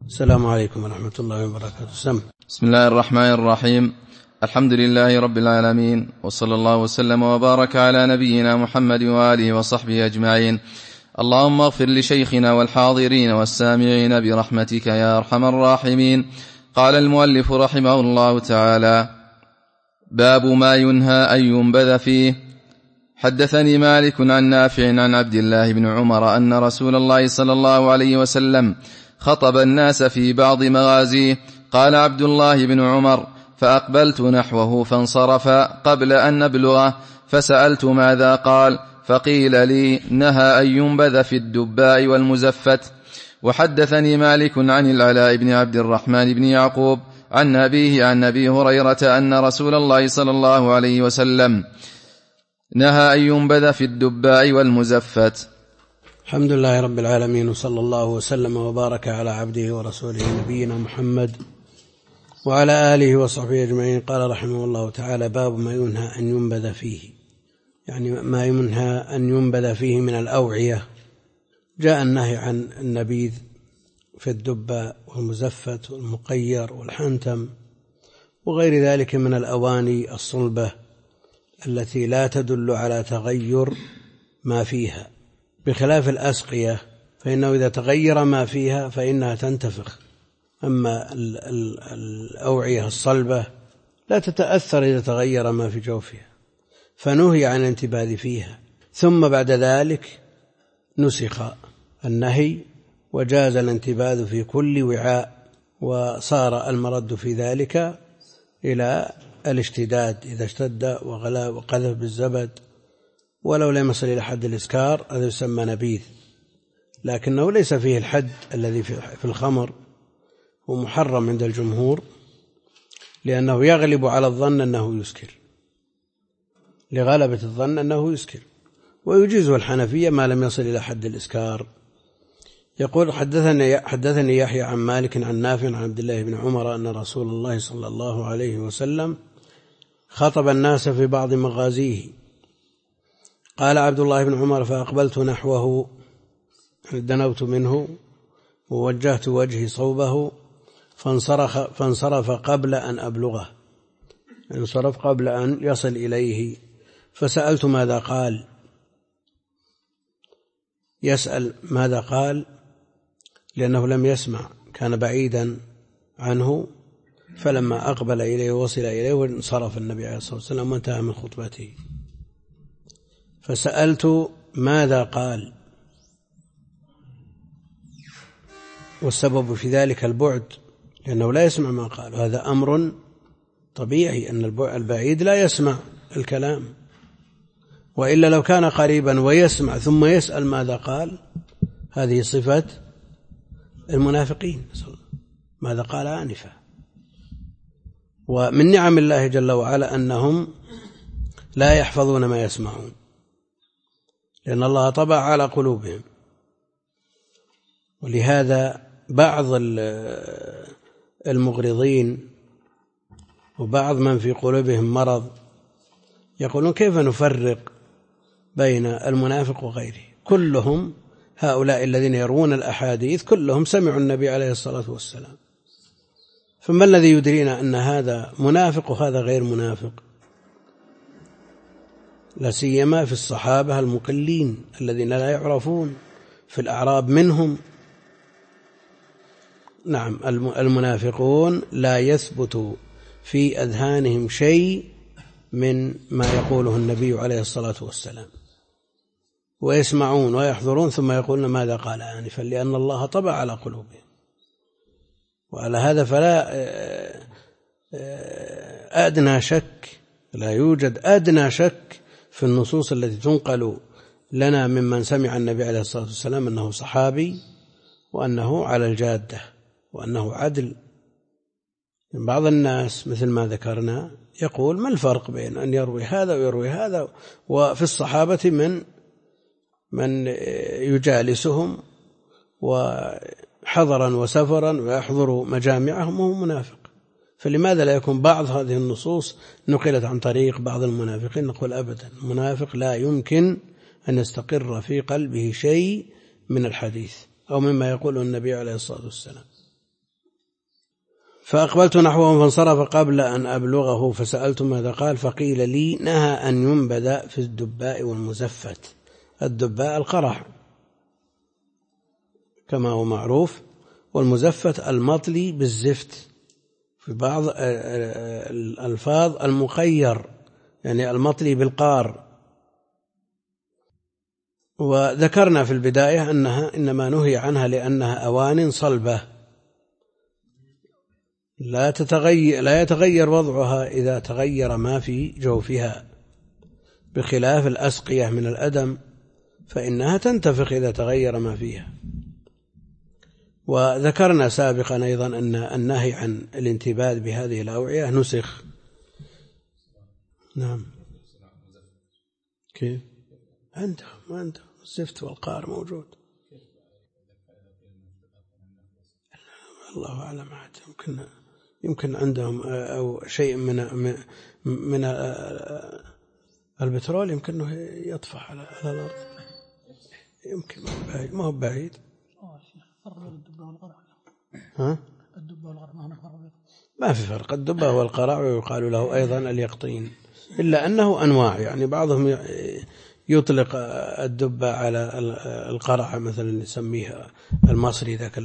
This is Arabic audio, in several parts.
السلام عليكم ورحمة الله وبركاته. بسم الله الرحمن الرحيم. الحمد لله رب العالمين، وصلى الله وسلم وبارك على نبينا محمد وآله وصحبه أجمعين. اللهم اغفر لشيخنا والحاضرين والسامعين برحمتك يا أرحم الراحمين. قال المؤلف رحمه الله تعالى: باب ما ينهى أن ينبذ فيه. حدثني مالك عن نافع عن عبد الله بن عمر أن رسول الله صلى الله عليه وسلم خطب الناس في بعض مغازيه. قال عبد الله بن عمر: فأقبلت نحوه فانصرف قبل أن نبلغه، فسألت ماذا قال، فقيل لي: نهى أن ينبذ في الدباء والمزفت. وحدثني مالك عن العلاء بن عبد الرحمن بن يعقوب عن أبيه عن أبي هريرة أن رسول الله صلى الله عليه وسلم نهى أن ينبذ في الدباء والمزفت. الحمد لله رب العالمين، وصلى الله وسلم وبارك على عبده ورسوله نبينا محمد وعلى آله وصحبه أجمعين. قال رحمه الله تعالى: باب ما ينهى أن ينبذ فيه، يعني ما ينهى أن ينبذ فيه من الأوعية. جاء النهي عن النبيذ في الدباء والمزفت والمقير والحنتم وغير ذلك من الأواني الصلبة التي لا تدل على تغير ما فيها، بخلاف الأسقية فإنه إذا تغير ما فيها فإنها تنتفخ. أما الأوعية الصلبة لا تتأثر إذا تغير ما في جوفها، فنهي عن الانتباذ فيها. ثم بعد ذلك نسخ النهي وجاز الانتباذ في كل وعاء، وصار المرد في ذلك إلى الاشتداد، إذا اشتد وغلا وقذف بالزبد ولو لم يصل إلى حد الإسكار هذا يسمى نبيذ، لكنه ليس فيه الحد الذي في الخمر، ومحرم عند الجمهور لأنه يغلب على الظن أنه يسكر، لغلبة الظن أنه يسكر، ويجيزه الحنفية ما لم يصل إلى حد الإسكار. يقول: حدثني يحيى عن مالك عن نافع عن عبد الله بن عمر أن رسول الله صلى الله عليه وسلم خطب الناس في بعض مغازيه. قال عبد الله بن عمر: فأقبلت نحوه، دنوت منه ووجهت وجهي صوبه، فانصرف قبل أن أبلغه، انصرف قبل أن يصل إليه، فسألت ماذا قال. يسأل ماذا قال لأنه لم يسمع، كان بعيدا عنه، فلما أقبل إليه ووصل إليه انصرف النبي عليه الصلاة والسلام وانتهى من خطبته. فسألت ماذا قال، والسبب في ذلك البعد، لأنه لا يسمع ما قال، وهذا أمر طبيعي أن البعيد لا يسمع الكلام، وإلا لو كان قريبا ويسمع ثم يسأل ماذا قال، هذه صفة المنافقين، ماذا قال آنفا. ومن نعم الله جل وعلا أنهم لا يحفظون ما يسمعون، لأن الله طبع على قلوبهم. ولهذا بعض المغرضين وبعض من في قلوبهم مرض يقولون: كيف نفرق بين المنافق وغيره؟ كلهم هؤلاء الذين يروون الأحاديث كلهم سمعوا النبي عليه الصلاة والسلام، فما الذي يدرينا أن هذا منافق وهذا غير منافق؟ لا سيما في الصحابة المقلين الذين لا يعرفون، في الأعراب منهم. نعم، المنافقون لا يثبت في أذهانهم شيء من ما يقوله النبي عليه الصلاة والسلام، ويسمعون ويحضرون ثم يقولون ماذا قال آنفا، لأن الله طبع على قلوبهم. وعلى هذا فلا أدنى شك، لا يوجد أدنى شك في النصوص التي تنقل لنا ممن سمع النبي عليه الصلاة والسلام أنه صحابي وأنه على الجادة وأنه عدل. بعض الناس مثل ما ذكرنا يقول: ما الفرق بين أن يروي هذا ويروي هذا؟ وفي الصحابة من يجالسهم وحضرا وسفرا ويحضر مجامعهم وهو منافق، فلماذا لا يكون بعض هذه النصوص نقلت عن طريق بعض المنافقين؟ نقول: أبدا، المنافق لا يمكن أن يستقر في قلبه شيء من الحديث أو مما يقوله النبي عليه الصلاة والسلام. فأقبلت نحوه فانصرف قبل أن أبلغه فسألت ماذا قال، فقيل لي نهى أن ينبذ في الدباء والمزفت. الدباء القرع كما هو معروف، والمزفت المطلي بالزفت، في بعض الألفاظ المخير يعني المطلي بالقار. وذكرنا في البداية أنها إنما نهي عنها لأنها أوان صلبة لا يتغير وضعها إذا تغير ما في جوفها، بخلاف الأسقية من الأدم فإنها تنتفخ إذا تغير ما فيها. وذكرنا سابقا أيضا أن النهي عن الانتباد بهذه الأوعية نسخ. نعم. كيف؟ عندهم الزفت والقار موجود. الله أعلم، يمكن عندهم أو شيء من البترول يمكنه يطفح على الأرض، يمكن ما هو بعيد. ها؟ الدبة والقرع ما في فرق. الدبة والقرع ويقال له أيضا اليقطين، إلا أنه أنواع، يعني بعضهم يطلق الدبة على القرع مثلا يسميها المصري ذاك.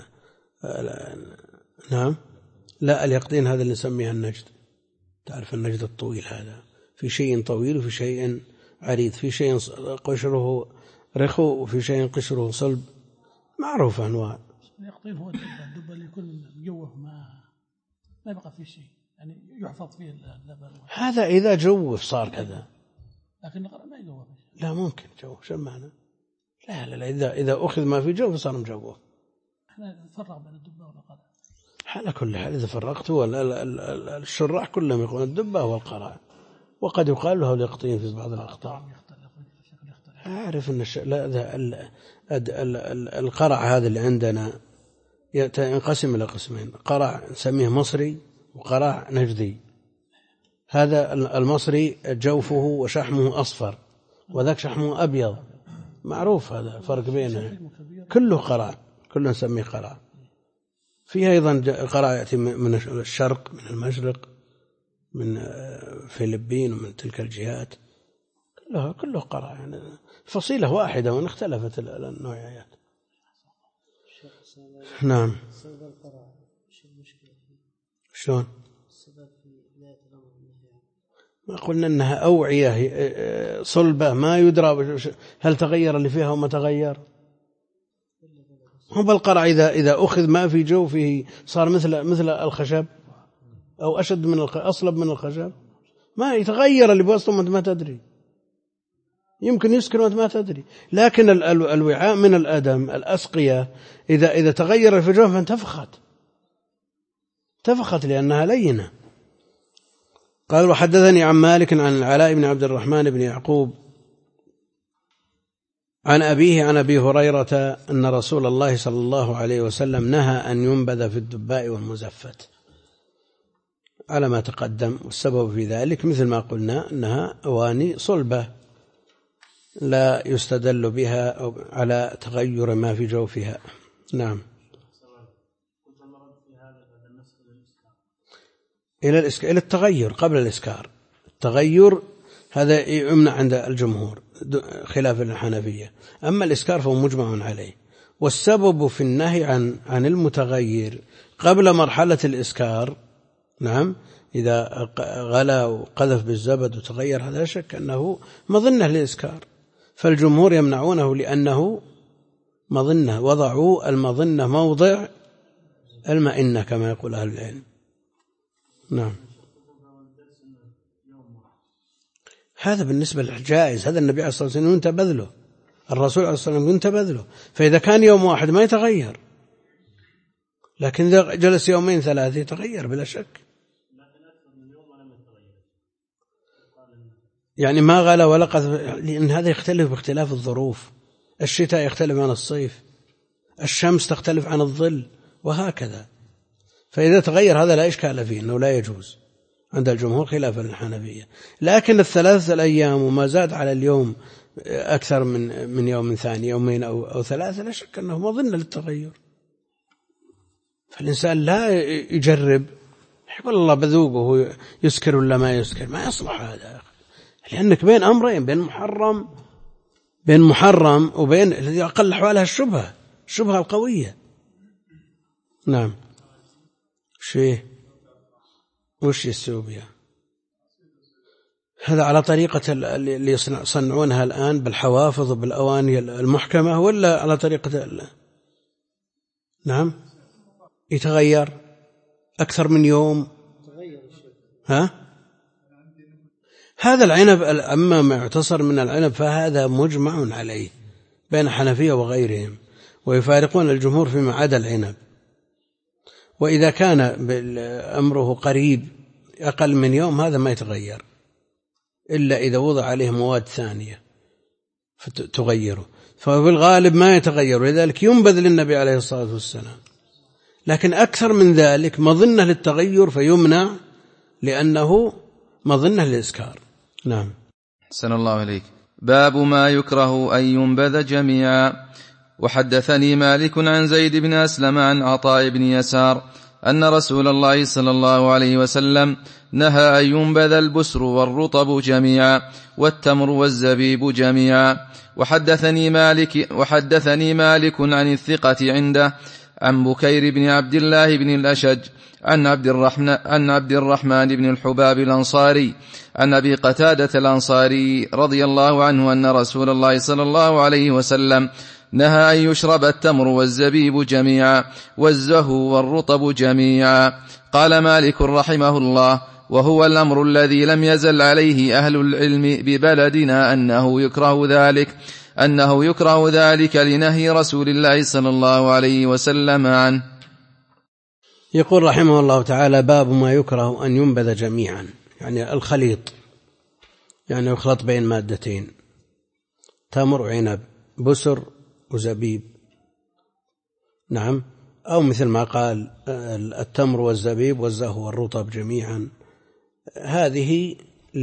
نعم، لا اليقطين هذا اللي نسميها النجد. تعرف النجد الطويل هذا، في شيء طويل وفي شيء عريض، في شيء قشره رخو وفي شيء قشره صلب، معروف أنواع. اليقطين هو الدبة اللي يكون مجوف ما يبقى فيه شيء، يعني يحفظ فيه اللبن. هذا إذا جوف صار كذا، لكن القرع ما يجوف. لا ممكن جوف، شو معنى؟ لا إذا أخذ ما في جوف صار مجوف. احنا نفرق بين الدبة والقرع على كل حال. إذا فرقته الشراح كلهم يقولون الدبة والقرع، وقد يقال له اليقطين في بعض الأقطار. أعرف أن القرع هذا اللي عندنا ينقسم إلى قسمين: قرع نسميه مصري وقرع نجدي. هذا المصري جوفه وشحمه أصفر، وذاك شحمه أبيض، معروف هذا الفرق بينه. كله قرع، كله نسميه قرع. فيه أيضا قرع يأتي من الشرق، من المشرق، من فلبين ومن تلك الجهات، كله قرع، يعني فصيلة واحدة وإن اختلفت النوعيات. نعم. شلون؟ ما قلنا أنها أوعية صلبة ما يدرى هل تغير اللي فيها وما تغير. هم بالقرع إذا أخذ ما في جوفه صار مثل الخشب أو أشد من أصلب من الخشب، ما يتغير اللي بوسطه ما تدري، يمكن يسكن وانت ما تدري. لكن الوعاء من الأدم الأسقية إذا تغير في جوفها انتفخت لأنها لينة. قال: وحدثني عن مالك عن العلاء بن عبد الرحمن بن يعقوب عن أبيه عن أبي هريرة أن رسول الله صلى الله عليه وسلم نهى أن ينبذ في الدباء والمزفت على ما تقدم. والسبب في ذلك مثل ما قلنا أنها أواني صلبة لا يستدل بها على تغير ما في جوفها. نعم. إلى التغير قبل الإسكار. التغير هذا يمنع عند الجمهور خلاف الحنفية، أما الإسكار فهو مجمع عليه. والسبب في النهي عن المتغير قبل مرحلة الإسكار، نعم، إذا غلا وقذف بالزبد وتغير هذا لا شك أنه مظنة للإسكار، فالجمهور يمنعونه لأنه مظنة، وضعوا المظنة موضع المئنة كما يقول أهل العلم. نعم. هذا بالنسبة للجائز، هذا النبي عليه الصلاة والسلام ينتبذ له، الرسول عليه الصلاة والسلام ينتبذ له، فإذا كان يوم واحد ما يتغير، لكن إذا جلس يومين ثلاثة يتغير بلا شك. يعني ما غلا ولا قذف، لأن هذا يختلف باختلاف الظروف. الشتاء يختلف عن الصيف، الشمس تختلف عن الظل، وهكذا. فإذا تغير هذا لا إشكال فيه، أنه لا يجوز عند الجمهور خلافا للحنفية. لكن الثلاثة الأيام وما زاد على اليوم أكثر من يوم ثاني، يومين أو ثلاثة، لا شك أنه مظنة للتغير. فالإنسان لا يجرب والله بذوقه يسكر ولا ما يسكر، ما يصلح هذا، لأنك بين أمرين، بين محرم وبين أقل أحوالها الشبهة القوية. نعم. وش يسوي هذا على طريقة اللي يصنعونها الآن بالحوافظ وبالأواني المحكمة، ولا على طريقة نعم يتغير أكثر من يوم؟ هذا العنب أما ما يعتصر من العنب فهذا مجمع عليه بين حنفية وغيرهم، ويفارقون الجمهور فيما عدا العنب. وإذا كان أمره قريب أقل من يوم هذا ما يتغير إلا إذا وضع عليه مواد ثانية فتغيره، فبالغالب ما يتغير، ولذلك ينبذ للنبي عليه الصلاة والسلام. لكن أكثر من ذلك مظنة للتغير فيمنع لأنه مظنة للإسكار. نعم. أحسن الله إليك. باب ما يكره أن ينبذ جميعا. وحدثني مالك عن زيد بن أسلم عن عطاء بن يسار أن رسول الله صلى الله عليه وسلم نهى أن ينبذ البسر والرطب جميعا والتمر والزبيب جميعا. وحدثني مالك عن الثقة عنده عن بكير بن عبد الله بن الأشج عن عبد الرحمن بن الحباب الأنصاري عن أبي قتادة الأنصاري رضي الله عنه أن رسول الله صلى الله عليه وسلم نهى أن يشرب التمر والزبيب جميعا والزهو والرطب جميعا. قال مالك رحمه الله: وهو الأمر الذي لم يزل عليه أهل العلم ببلدنا أنه يكره ذلك لنهي رسول الله صلى الله عليه وسلم عنه. يقول رحمه الله تعالى: باب ما يكره أن ينبذ جميعا، يعني الخليط، يعني يخلط بين مادتين، تمر وعنب، بسر وزبيب. نعم. أو مثل ما قال التمر والزبيب والزهو والرطب جميعا. هذه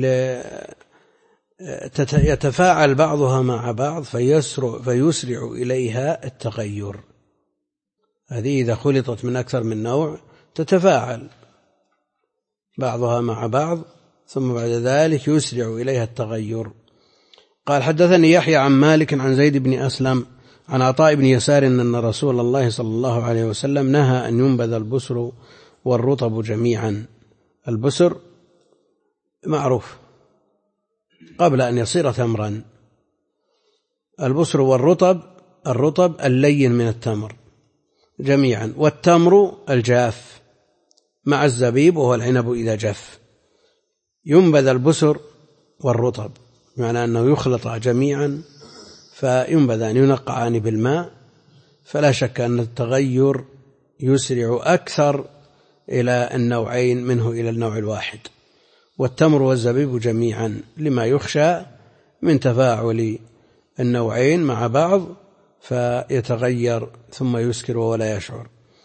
يتفاعل بعضها مع بعض فيسرع إليها التغير. هذه إذا خلطت من أكثر من نوع تتفاعل بعضها مع بعض ثم بعد ذلك يسرع إليها التغير. قال: حدثني يحيى عن مالك عن زيد بن أسلم عن عطاء بن يسار أن رسول الله صلى الله عليه وسلم نهى أن ينبذ البسر والرطب جميعا. البسر معروف قبل أن يصير تمرا. البسر والرطب اللين من التمر جميعا، والتمر الجاف مع الزبيب وهو العنب إذا جف. ينبذ البسر والرطب بمعنى أنه يخلط جميعا فينبذان ينقعان بالماء، فلا شك أن التغير يسرع أكثر إلى النوعين منه إلى النوع الواحد. والتمر والزبيب جميعا لما يخشى من تفاعل النوعين مع بعض فيتغير ثم يسكر ولا يشعر.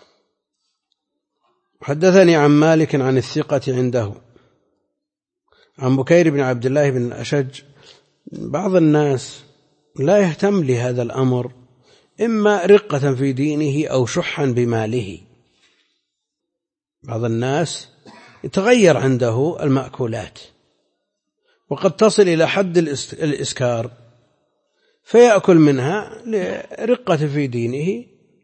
حدثني عن مالك عن الثقة عنده عن بكير بن عبد الله بن الأشج. بعض الناس لا يهتم لهذا الأمر، إما رقة في دينه أو شحا بماله. بعض الناس يتغير عنده المأكولات وقد تصل إلى حد الإسكار فيأكل منها لرقة في دينه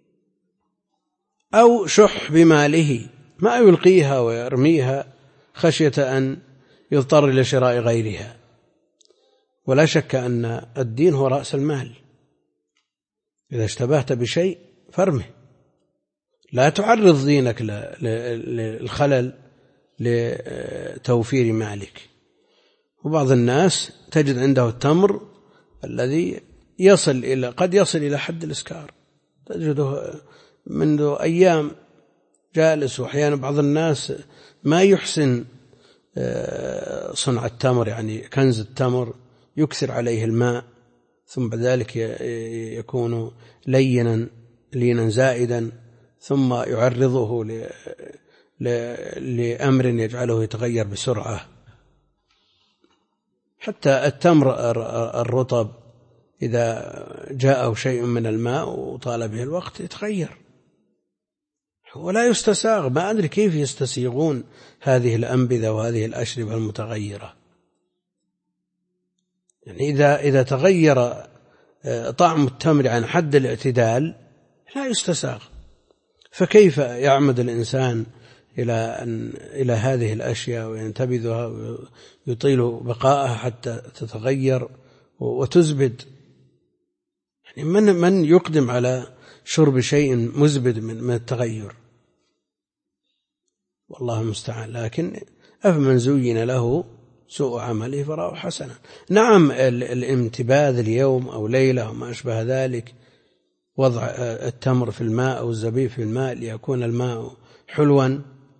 أو شح بماله، ما يلقيها ويرميها خشية أن يضطر إلى شراء غيرها. ولا شك أن الدين هو رأس المال، إذا اشتبهت بشيء فارمه، لا تعرض دينك للخلل لتوفير مالك. وبعض الناس تجد عنده التمر الذي قد يصل إلى حد الإسكار، تجده منذ أيام جالس. وأحيانا بعض الناس ما يحسن صنع التمر، يعني كنز التمر يكثر عليه الماء ثم بعد ذلك يكون لينا زائدا ثم يعرضه لأمر يجعله يتغير بسرعة. حتى التمر الرطب إذا جاءه شيء من الماء وطال به الوقت يتغير، ولا يستساغ. ما أدري كيف يستسيغون هذه الأنبذة وهذه الأشربة المتغيرة. يعني إذا تغير طعم التمر عن حد الاعتدال لا يستساغ، فكيف يعمد الإنسان إلى هذه الأشياء وينتبذها ويطيل بقائها حتى تتغير وتزبد؟ يعني من يقدم على شرب شيء مزبد من التغير؟ والله المستعان. لكن أفمن زين له سوء عمله فراه حسنا. نعم الانتباذ اليوم أو ليلة وما أشبه ذلك، وضع التمر في الماء أو الزبيب في الماء ليكون الماء حلوا،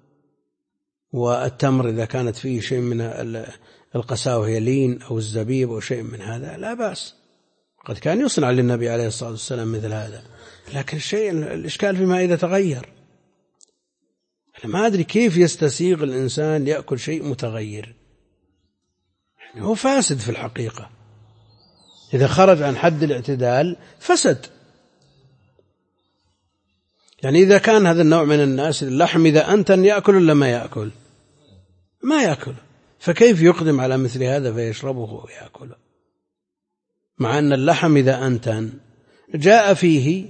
والتمر إذا كانت فيه شيء من القساوة يلين أو الزبيب أو شيء من هذا لا بأس، قد كان يصنع للنبي عليه الصلاة والسلام مثل هذا. لكن الإشكال فيما إذا تغير. أنا ما أدري كيف يستسيغ الإنسان يأكل شيء متغير، يعني هو فاسد في الحقيقة. إذا خرج عن حد الاعتدال فسد. يعني إذا كان هذا النوع من الناس اللحم إذا أنتن يأكل ولا ما يأكل؟ ما يأكل، فكيف يقدم على مثل هذا فيشربه ويأكله؟ مع أن اللحم إذا أنتن جاء فيه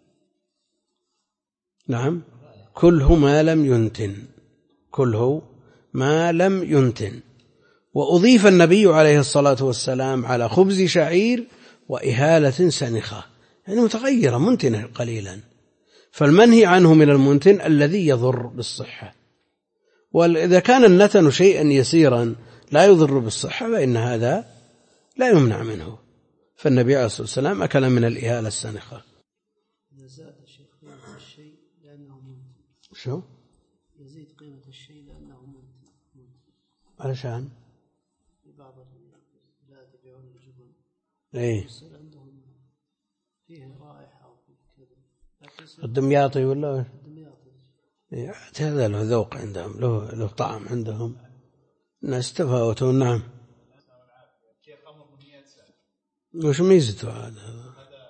نعم كله ما لم ينتن، كله ما لم ينتن. وأضيف النبي عليه الصلاة والسلام على خبز شعير وإهالة سنخة، يعني متغيرة منتنة قليلا. فالمنهي عنه من المنتن الذي يضر بالصحة. وإذا كان النتن شيئا يسيرا لا يضر بالصحة فإن هذا لا يمنع منه. فالنبي عليه الصلاة والسلام أكل من الإهالة السنخة. يزيد قيمة الشيء لأنه منتن. شو؟ يزيد قيمة الشيء لأنه منتن. علشان في بعض البلاد يبيعون الجبن يصير عندهم فيه رائحة أو كذا. الدمياطي ولا الدمياطي هذا له ذوق عندهم، له طعم عندهم، الناس تفاوتون. نعم. وش ميزته هذا؟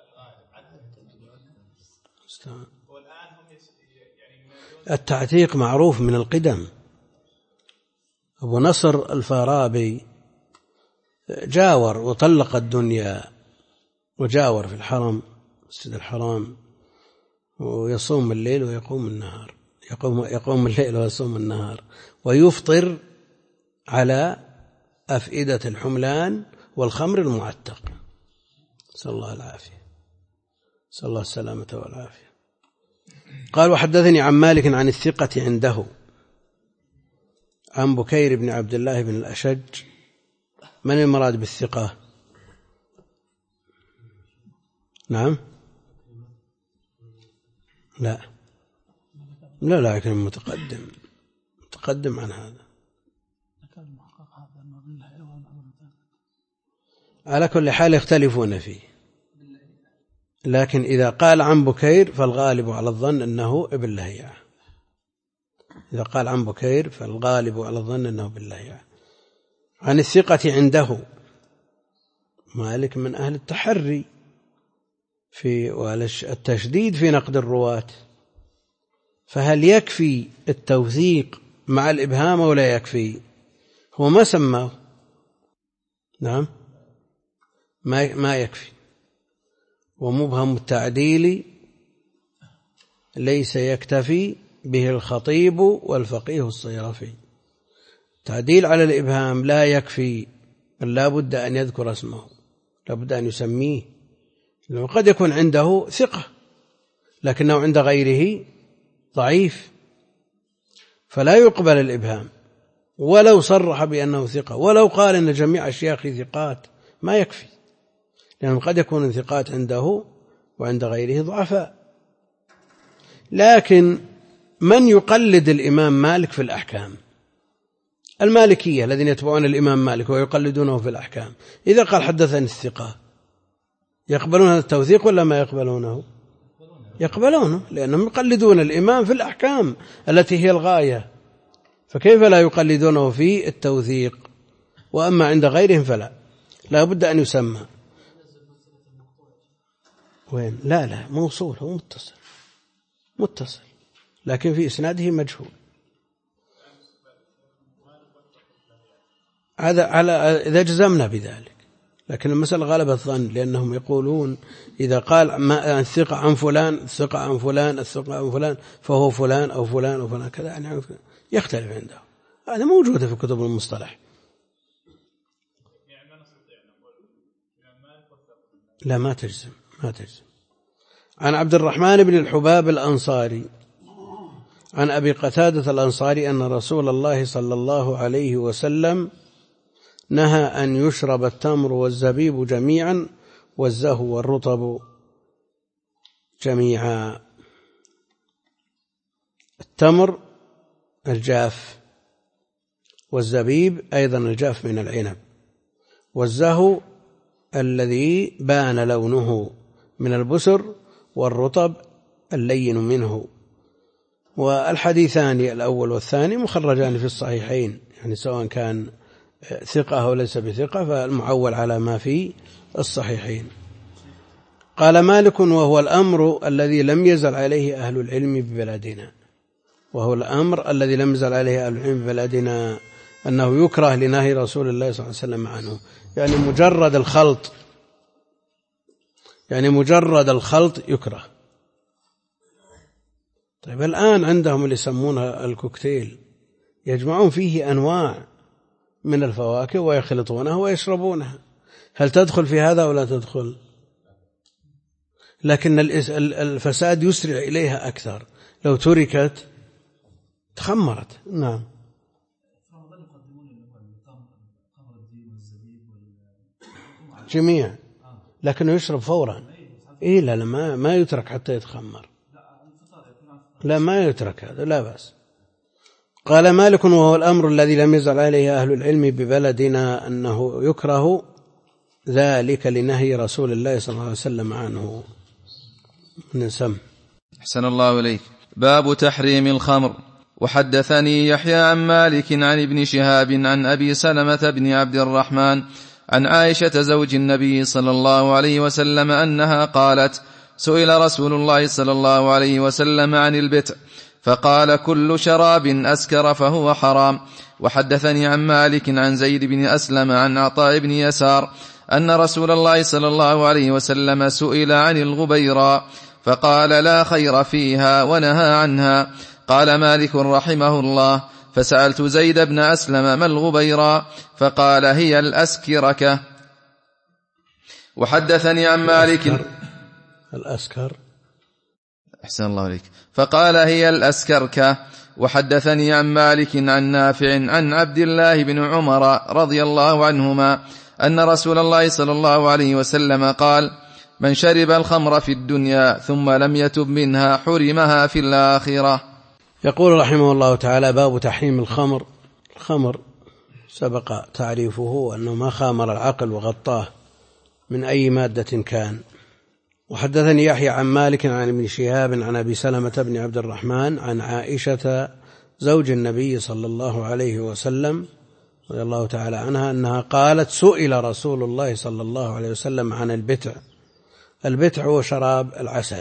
التعتيق معروف من القدم. أبو نصر الفارابي جاور وطلق الدنيا وجاور في الحرم، مسجد الحرام، ويصوم الليل ويقوم النهار، يقوم الليل ويصوم النهار، ويفطر على أفئدة الحملان والخمر المعتق. صلى الله العافية، صلى الله السلامة والعافية. قال وحدثني عن مالك عن الثقة عنده عن بكير بن عبد الله بن الأشج. من المراد بالثقة؟ نعم لا لكن متقدم عن هذا. على كل حال يختلفون فيه، لكن إذا قال عن بكير فالغالب على الظن أنه ابن لهيعة. إذا قال عن بكير فالغالب على الظن أنه ابن لهيعة. عن الثقة عنده، مالك من أهل التحري في التشديد في نقد الرواة، فهل يكفي التوثيق مع الإبهام ولا يكفي؟ هو ما سماه. نعم ما يكفي. ومبهم التعديل ليس يكتفي به الخطيب والفقيه الصيرفي. تعديل على الإبهام لا يكفي، بل لا بد أن يذكر اسمه، لا بد أن يسميه، لأنه قد يكون عنده ثقة لكنه عند غيره ضعيف، فلا يقبل الإبهام ولو صرح بأنه ثقة، ولو قال إن جميع أشياخه ثقات ما يكفي، لأنه قد يكون الثقات عنده وعند غيره ضعفاء. لكن من يقلد الإمام مالك في الأحكام؟ المالكية الذين يتبعون الإمام مالك ويقلدونه في الأحكام، إذا قال حدثني الثقة يقبلون هذا التوثيق ولا ما يقبلونه؟ يقبلونه، لأنهم يقلدون الإمام في الأحكام التي هي الغاية، فكيف لا يقلدونه في التوثيق؟ وأما عند غيرهم فلا، لا بد أن يسمى. وين؟ لا موصول، هو متصل. لكن في إسناده مجهول. هذا على إذا جزمنا بذلك، لكن المسألة غلبة الظن، لأنهم يقولون إذا قال ما الثقة عن فلان، الثقة عن فلان، الثقة عن فلان، فهو فلان أو فلان أو فلان كذا، يعني يختلف عنده. هذا موجود في كتب المصطلح. لا ما تجزم. عن عبد الرحمن بن الحباب الأنصاري عن أبي قتادة الأنصاري أن رسول الله صلى الله عليه وسلم نهى أن يشرب التمر والزبيب جميعا والزهو والرطب جميعا. التمر الجاف، والزبيب أيضا الجاف من العنب، والزهو الذي بان لونه من البسر، والرطب اللين منه. والحديثان الأول والثاني مخرجان في الصحيحين، يعني سواء كان ثقة أو ليس بثقة فالمعول على ما في الصحيحين. قال مالك: وهو الأمر الذي لم يزل عليه أهل العلم ببلادنا. وهو الأمر الذي لم يزل عليه أهل العلم ببلادنا أنه يكره لنهي رسول الله صلى الله عليه وسلم عنه، يعني مجرد الخلط يكره. طيب الآن عندهم اللي يسمونها الكوكتيل، يجمعون فيه أنواع من الفواكه ويخلطونها ويشربونها، هل تدخل في هذا ولا تدخل؟ لكن الفساد يسرع إليها أكثر لو تركت تخمرت. نعم. جميع، لكنه يشرب فورا. إيه لا ما يترك حتى يتخمر، لا ما يترك هذا، لا بأس. قال مالك: وهو الأمر الذي لم يزل عليه أهل العلم ببلدنا أنه يكره ذلك لنهي رسول الله صلى الله عليه وسلم عنه. نسم. أحسن الله إليك. باب تحريم الخمر. وحدثني يحيى عن مالك عن ابن شهاب عن أبي سلمة بن عبد الرحمن عن عائشة زوج النبي صلى الله عليه وسلم أنها قالت: سئل رسول الله صلى الله عليه وسلم عن البتع فقال: كل شراب أسكر فهو حرام. وحدثني عن مالك عن زيد بن أسلم عن عطاء بن يسار أن رسول الله صلى الله عليه وسلم سئل عن الغبيرة فقال: لا خير فيها ونهى عنها. قال مالك رحمه الله: فسألت زيد بن أسلم: ما الغبيرة؟ فقال: هي الأسكركة. وحدثني عن مالك الأسكر. أحسن الله عليك. فقال: هي الأسكركة. وحدثني عن مالك عن نافع عن عبد الله بن عمر رضي الله عنهما أن رسول الله صلى الله عليه وسلم قال: من شرب الخمر في الدنيا ثم لم يتب منها حرمها في الآخرة. يقول رحمه الله تعالى: باب تحريم الخمر. الخمر سبق تعريفه أنه ما خامر العقل وغطاه من أي مادة كان. وحدثني يحيى عن مالك عن ابن شهاب عن أبي سلمة بن عبد الرحمن عن عائشة زوج النبي صلى الله عليه وسلم رضي الله تعالى عنها أنها قالت: سئل رسول الله صلى الله عليه وسلم عن البتع. البتع هو شراب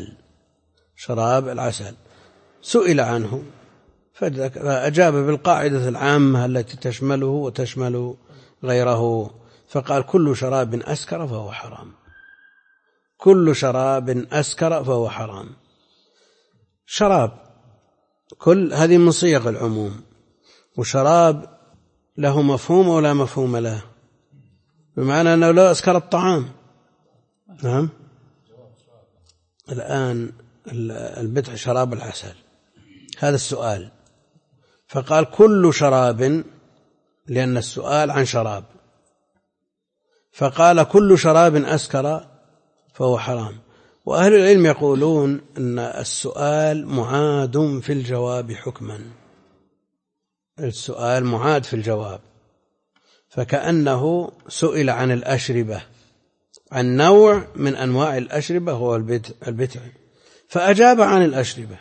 العسل، سئل عنه فأجاب بالقاعدة العامة التي تشمله وتشمل غيره، فقال: كل شراب أسكر فهو حرام. كل شراب أسكر فهو حرام. شراب كل هذه من صيغ العموم، وشراب له مفهوم ولا مفهوم له، بمعنى أنه لا أسكر الطعام. نعم. الآن البتع شراب العسل، هذا السؤال، فقال: كل شراب، لأن السؤال عن شراب، فقال: كل شراب أسكر فهو حرام. وأهل العلم يقولون أن السؤال معاد في الجواب حكما. السؤال معاد في الجواب، فكأنه سئل عن الأشربة، عن نوع من أنواع الأشربة هو البتع، فأجاب عن الأشربة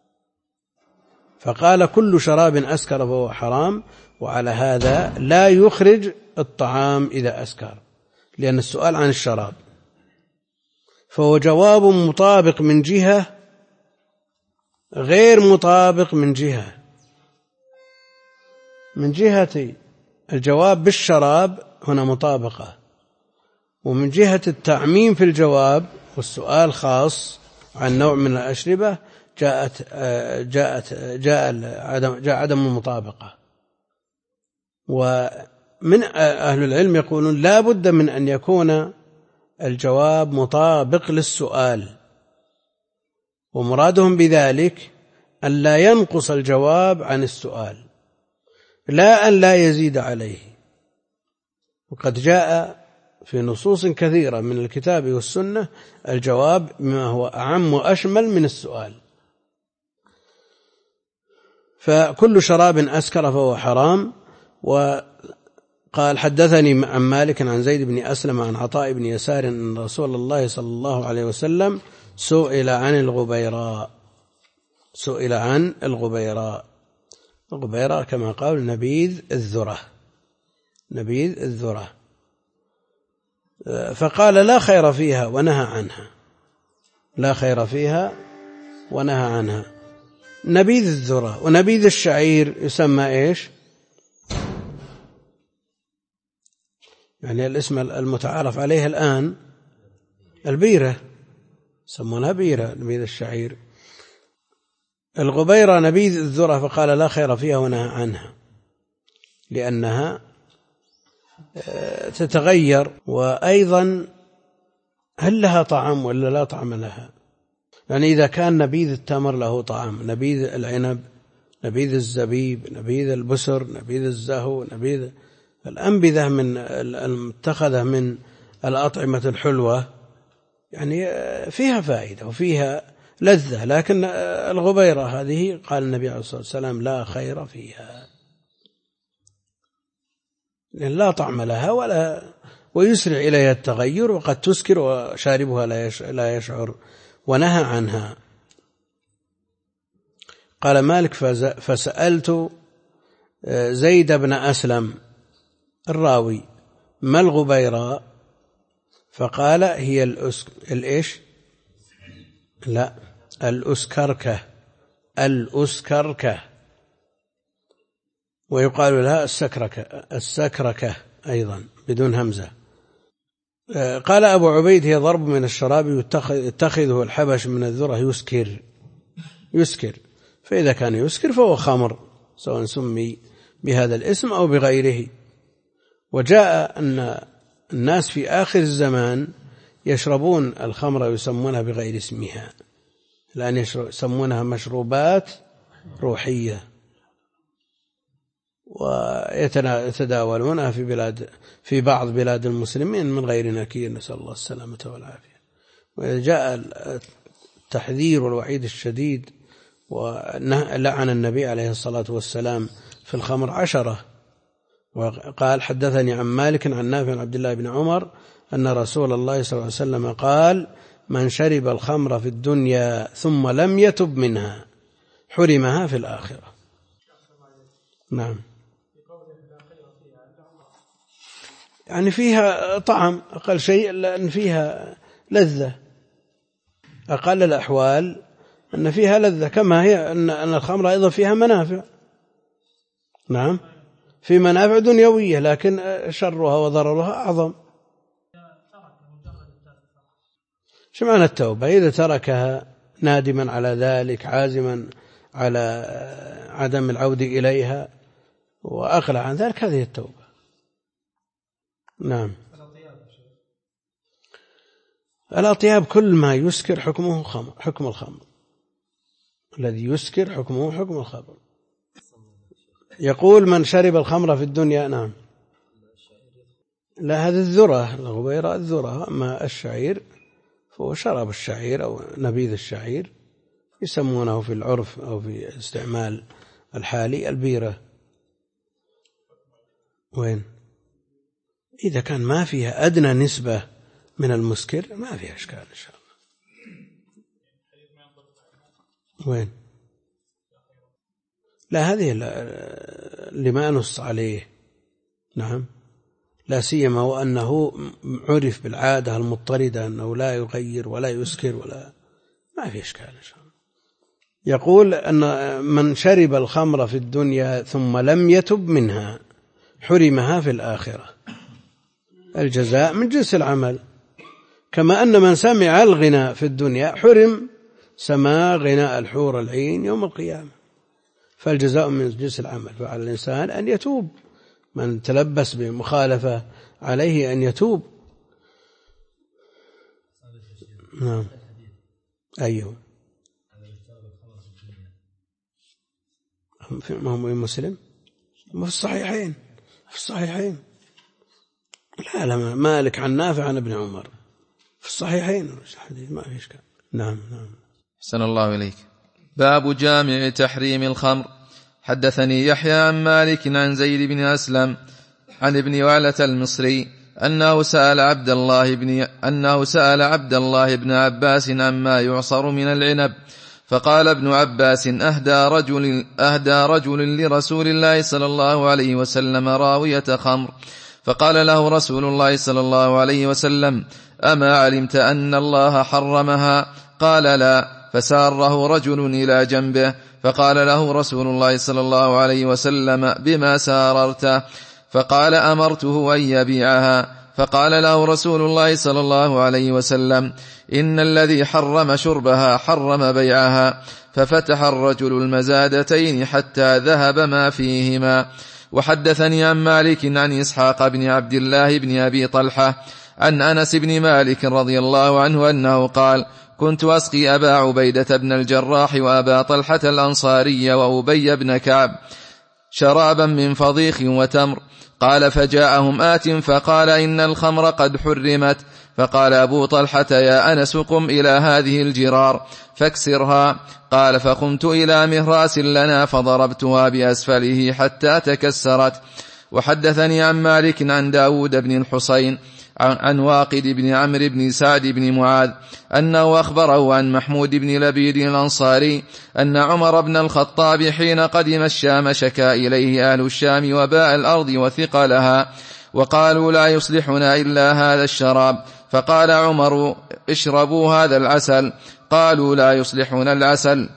فقال: كل شراب أسكر فهو حرام. وعلى هذا لا يخرج الطعام إذا أسكر، لأن السؤال عن الشراب، فهو جواب مطابق من جهة غير مطابق من جهة الجواب بالشراب هنا مطابقة، ومن جهة التعميم في الجواب والسؤال خاص عن نوع من الأشربة جاء عدم المطابقة. ومن أهل العلم يقولون لا بد من أن يكون الجواب مطابق للسؤال، ومرادهم بذلك أن لا ينقص الجواب عن السؤال، لا أن لا يزيد عليه. وقد جاء في نصوص كثيرة من الكتاب والسنة الجواب بما هو أعم وأشمل من السؤال. فكل شراب أسكر فهو حرام. وقال حدثني عن مالك عن زيد بن أسلم عن عطاء بن يسار أن رسول الله صلى الله عليه وسلم سئل عن الغبيراء. الغبيراء كما قال نبيذ الذرة، فقال لا خير فيها ونهى عنها. نبيذ الذرة ونبيذ الشعير يسمى إيش؟ يعني الاسم المتعارف عليه الآن البيرة، يسمونها بيرة نبيذ الشعير. الغبيرة نبيذ الذرة، فقال لا خير فيها ونهى عنها لأنها تتغير، وأيضا هل لها طعم ولا لا طعم لها؟ يعني إذا كان نبيذ التمر له طعم، نبيذ العنب، نبيذ الزبيب، نبيذ البسر، نبيذ الزهو، نبيذ الأنبذة من المتخذة من الأطعمة الحلوة، يعني فيها فائدة وفيها لذة. لكن الغبيرة هذه قال النبي عليه الصلاة والسلام لا خير فيها، لأن لا طعم لها ويسرع إليها التغير، وقد تسكر وشاربها لا يشعر، ونهى عنها. قال مالك فسألت زيد بن أسلم الراوي ما الغبيراء؟ فقال هي الأسكركة، ويقال لها السكركة أيضا بدون همزة. قال أبو عبيد هي ضرب من الشراب يتخذه الحبش من الذرة يسكر، فإذا كان يسكر فهو خمر سواء سمي بهذا الاسم أو بغيره. وجاء أن الناس في آخر الزمان يشربون الخمر يسمونها بغير اسمها، لأن يسمونها مشروبات روحية، ويتداولونها في بعض بلاد المسلمين من غير نكير، نسأل الله السلامة والعافية. وجاء التحذير والوعيد الشديد، ولعن النبي عليه الصلاة والسلام في الخمر 10. وقال حدثني عن مالك عن نافع عن عبد الله بن عمر أن رسول الله صلى الله عليه وسلم قال من شرب الخمر في الدنيا ثم لم يتب منها حرمها في الآخرة. نعم، يعني فيها طعم أقل شيء، لأن فيها لذة، أقل الأحوال أن فيها لذة، كما هي أن الخمر أيضا فيها منافع. نعم، في منافع دنيوية، لكن شرها وضررها أعظم. شو معنى التوبة؟ إذا تركها نادما على ذلك، عازما على عدم العودة إليها وأقلع عن ذلك، هذه التوبة. نعم، الأطياب كل ما يسكر حكمه حكم الخمر، الذي يسكر حكمه حكم الخمر. يقول من شرب الخمر في الدنيا. نعم، لا، هذه الذرة، الغبيراء الذرة. أما الشعير فهو شراب الشعير أو نبيذ الشعير، يسمونه في العرف أو في استعمال الحالي البيرة. وين؟ إذا كان ما فيها أدنى نسبة من المسكر ما فيها إشكال إن شاء الله. وين؟ لا، هذه اللي ما نص عليه. نعم، لا سيما وأنه عرف بالعادة المضطردة أنه لا يغير ولا يسكر ما في إشكال إن شاء الله. يقول أن من شرب الخمر في الدنيا ثم لم يتب منها حرمها في الآخرة. الجزاء من جنس العمل، كما أن من سمع الغناء في الدنيا حرم سماع غناء الحور العين يوم القيامة. فالجزاء من جنس العمل، فعلى الإنسان أن يتوب، من تلبس بمخالفة عليه أن يتوب. نعم. أيوه ما هو مسلم في الصحيحين، في الصحيحين. لا مالك عن نافع عن ابن عمر في الصحيحين، ما في إشكال. نعم. أحسن الله إليك. باب جامع تحريم الخمر. حدثني يحيى عن مالك عن زيد بن أسلم عن ابن وعلة المصري أنه سأل عبد الله بن عباس عما يعصر من العنب، فقال ابن عباس: أهدى رجل لرسول الله صلى الله عليه وسلم راوية خمر، فقال له رسول الله صلى الله عليه وسلم: أما علمت أن الله حرمها؟ قال: لا. فساره رجل إلى جنبه، فقال له رسول الله صلى الله عليه وسلم: بما ساررته؟ فقال: أمرته أن يبيعها. فقال له رسول الله صلى الله عليه وسلم: إن الذي حرم شربها حرم بيعها. ففتح الرجل المزادتين حتى ذهب ما فيهما. وحدثني عن مالك عن إسحاق بن عبد الله بن أبي طلحة عن أنس بن مالك رضي الله عنه أنه قال: كنت أسقي أبا عبيدة بن الجراح وأبا طلحة الأنصاري وأبي بن كعب شرابا من فضيخ وتمر. قال: فجاءهم آت فقال: إن الخمر قد حرمت. فقال أبو طلحة: يا أنس قم إلى هذه الجرار فاكسرها. قال: فقمت إلى مهراس لنا فضربتها بأسفله حتى تكسرت. وحدثني عن مالك عن داود بن الحصين عن واقد بن عمرو بن سعد بن معاذ أنه أخبره عن محمود بن لبيد الأنصاري أن عمر بن الخطاب حين قدم الشام شكا إليه أهل الشام وباء الأرض وثقلها، وقالوا: لا يصلحنا إلا هذا الشراب. فقال عمر: اشربوا هذا العسل. قالوا: لا يصلحنا العسل.